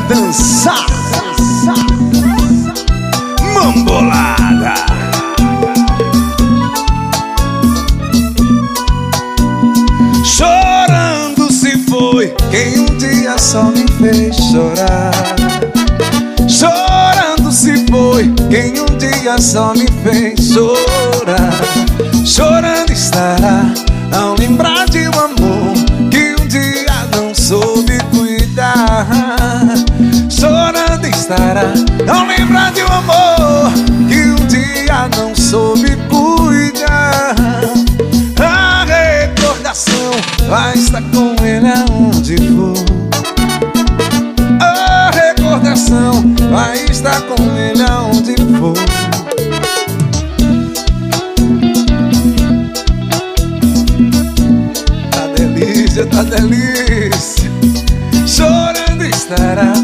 dançar, mambolada. Chorando se foi quem um dia só me fez chorar. Chorando se foi quem um dia só me fez chorar. Chorando estará ao lembrar de um amor que um dia não soube cuidar. Chorando estará ao lembrar de um amor que um dia não soube cuidar. A recordação vai estar com ele aonde for. A recordação vai estar com ele aonde for. Tá delícia, chorando estará